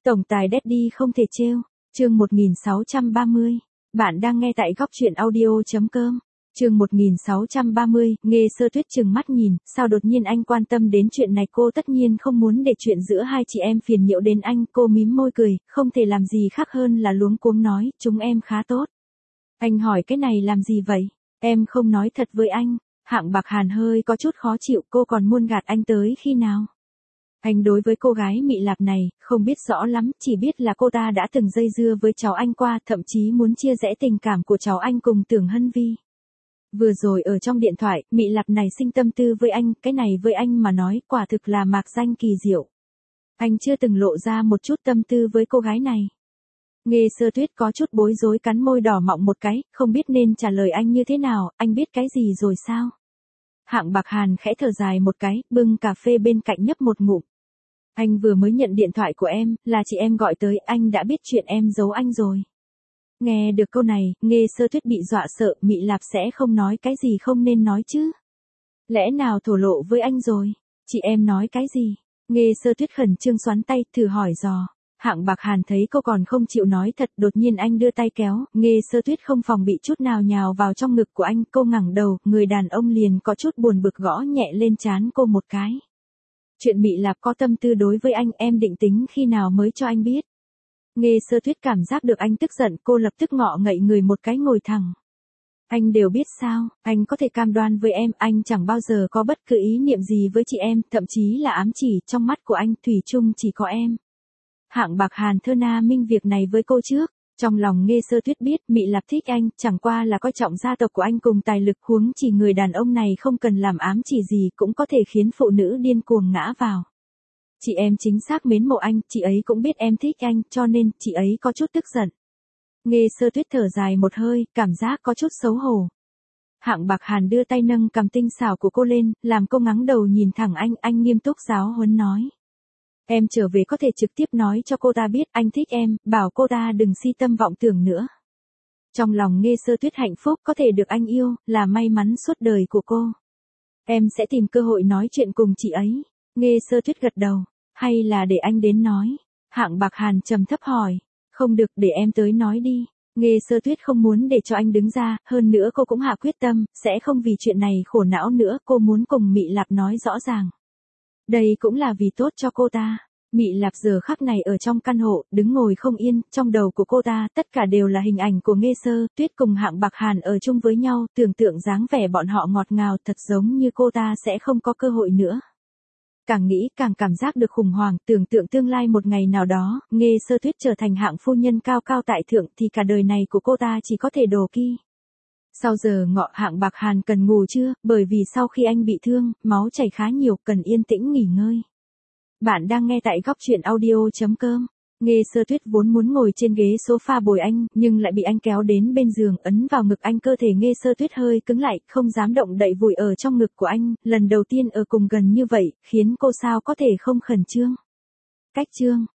Tổng tài Daddy không thể trêu. Chương 1630. Bạn đang nghe tại góc truyện audio.com. Chương 1630, Nghê Sơ Tuyết trừng mắt nhìn, sao đột nhiên anh quan tâm đến chuyện này, cô tất nhiên không muốn để chuyện giữa hai chị em phiền nhiễu đến anh, cô mím môi cười, không thể làm gì khác hơn là luống cuống nói, chúng em khá tốt. Anh hỏi cái này làm gì vậy? Em không nói thật với anh. Hạng Bạc Hàn hơi có chút khó chịu, cô còn muốn gạt anh tới khi nào? Anh đối với cô gái Mị Lạp này, không biết rõ lắm, chỉ biết là cô ta đã từng dây dưa với cháu anh qua, thậm chí muốn chia rẽ tình cảm của cháu anh cùng Tưởng Hân Vi. Vừa rồi ở trong điện thoại, Mị Lạp này sinh tâm tư với anh, cái này với anh mà nói, quả thực là mạc danh kỳ diệu. Anh chưa từng lộ ra một chút tâm tư với cô gái này. Nghê Sơ Tuyết có chút bối rối, cắn môi đỏ mọng một cái, không biết nên trả lời anh như thế nào, anh biết cái gì rồi sao? Hạng Bạc Hàn khẽ thở dài một cái, bưng cà phê bên cạnh nhấp một ngụm. Anh vừa mới nhận điện thoại của em, là chị em gọi tới, anh đã biết chuyện em giấu anh rồi. Nghe được câu này, Nghê Sơ Tuyết bị dọa sợ, Mị Lạp sẽ không nói cái gì không nên nói chứ. Lẽ nào thổ lộ với anh rồi? Chị em nói cái gì? Nghê Sơ Tuyết khẩn trương xoắn tay, thử hỏi dò. Hạng Bạc Hàn thấy cô còn không chịu nói thật, đột nhiên anh đưa tay kéo, Nghê Sơ Tuyết không phòng bị chút nào nhào vào trong ngực của anh, cô ngẩng đầu, người đàn ông liền có chút buồn bực gõ nhẹ lên trán cô một cái. Chuyện Mị Lạp có tâm tư đối với anh, em định tính khi nào mới cho anh biết? Nghê Sơ Tuyết cảm giác được anh tức giận, cô lập tức ngọ ngậy người một cái ngồi thẳng. Anh đều biết sao, anh có thể cam đoan với em, anh chẳng bao giờ có bất cứ ý niệm gì với chị em, thậm chí là ám chỉ, trong mắt của anh thủy chung chỉ có em. Hạng Bạc Hàn thơ na minh việc này với cô trước. Trong lòng Nghê Sơ Tuyết biết Mị Lạp thích anh, chẳng qua là coi trọng gia tộc của anh cùng tài lực, huống chỉ người đàn ông này không cần làm ám chỉ gì cũng có thể khiến phụ nữ điên cuồng ngã vào. Chị em chính xác mến mộ anh, chị ấy cũng biết em thích anh, cho nên chị ấy có chút tức giận. Nghê Sơ Tuyết thở dài một hơi, cảm giác có chút xấu hổ. Hạng Bạc Hàn đưa tay nâng cằm tinh xảo của cô lên, làm cô ngẩng đầu nhìn thẳng anh nghiêm túc giáo huấn nói. Em trở về có thể trực tiếp nói cho cô ta biết anh thích em, bảo cô ta đừng si tâm vọng tưởng nữa. Trong lòng Nghê Sơ Tuyết hạnh phúc có thể được anh yêu, là may mắn suốt đời của cô. Em sẽ tìm cơ hội nói chuyện cùng chị ấy. Nghê Sơ Tuyết gật đầu, hay là để anh đến nói? Hạng Bạc Hàn trầm thấp hỏi. Không được, để em tới nói đi. Nghê Sơ Tuyết không muốn để cho anh đứng ra, hơn nữa cô cũng hạ quyết tâm, sẽ không vì chuyện này khổ não nữa, cô muốn cùng Mị Lạp nói rõ ràng. Đây cũng là vì tốt cho cô ta. Mị Lạp giờ khắc này ở trong căn hộ, đứng ngồi không yên, trong đầu của cô ta, tất cả đều là hình ảnh của Nghê Sơ Tuyết cùng Hạng Bạc Hàn ở chung với nhau, tưởng tượng dáng vẻ bọn họ ngọt ngào, thật giống như cô ta sẽ không có cơ hội nữa. Càng nghĩ càng cảm giác được khủng hoảng, tưởng tượng tương lai một ngày nào đó, Nghê Sơ Tuyết trở thành hạng phu nhân cao cao tại thượng thì cả đời này của cô ta chỉ có thể đổ ki. Sau giờ ngọ Hạng Bạc Hàn cần ngủ trưa, bởi vì sau khi anh bị thương, máu chảy khá nhiều, cần yên tĩnh nghỉ ngơi. Bạn đang nghe tại góc truyện audio.com. Nghê Sơ Tuyết vốn muốn ngồi trên ghế sofa bồi anh, nhưng lại bị anh kéo đến bên giường, ấn vào ngực anh, cơ thể Nghê Sơ Tuyết hơi cứng lại, không dám động đậy, vùi ở trong ngực của anh, lần đầu tiên ở cùng gần như vậy, khiến cô sao có thể không khẩn trương. Cách chương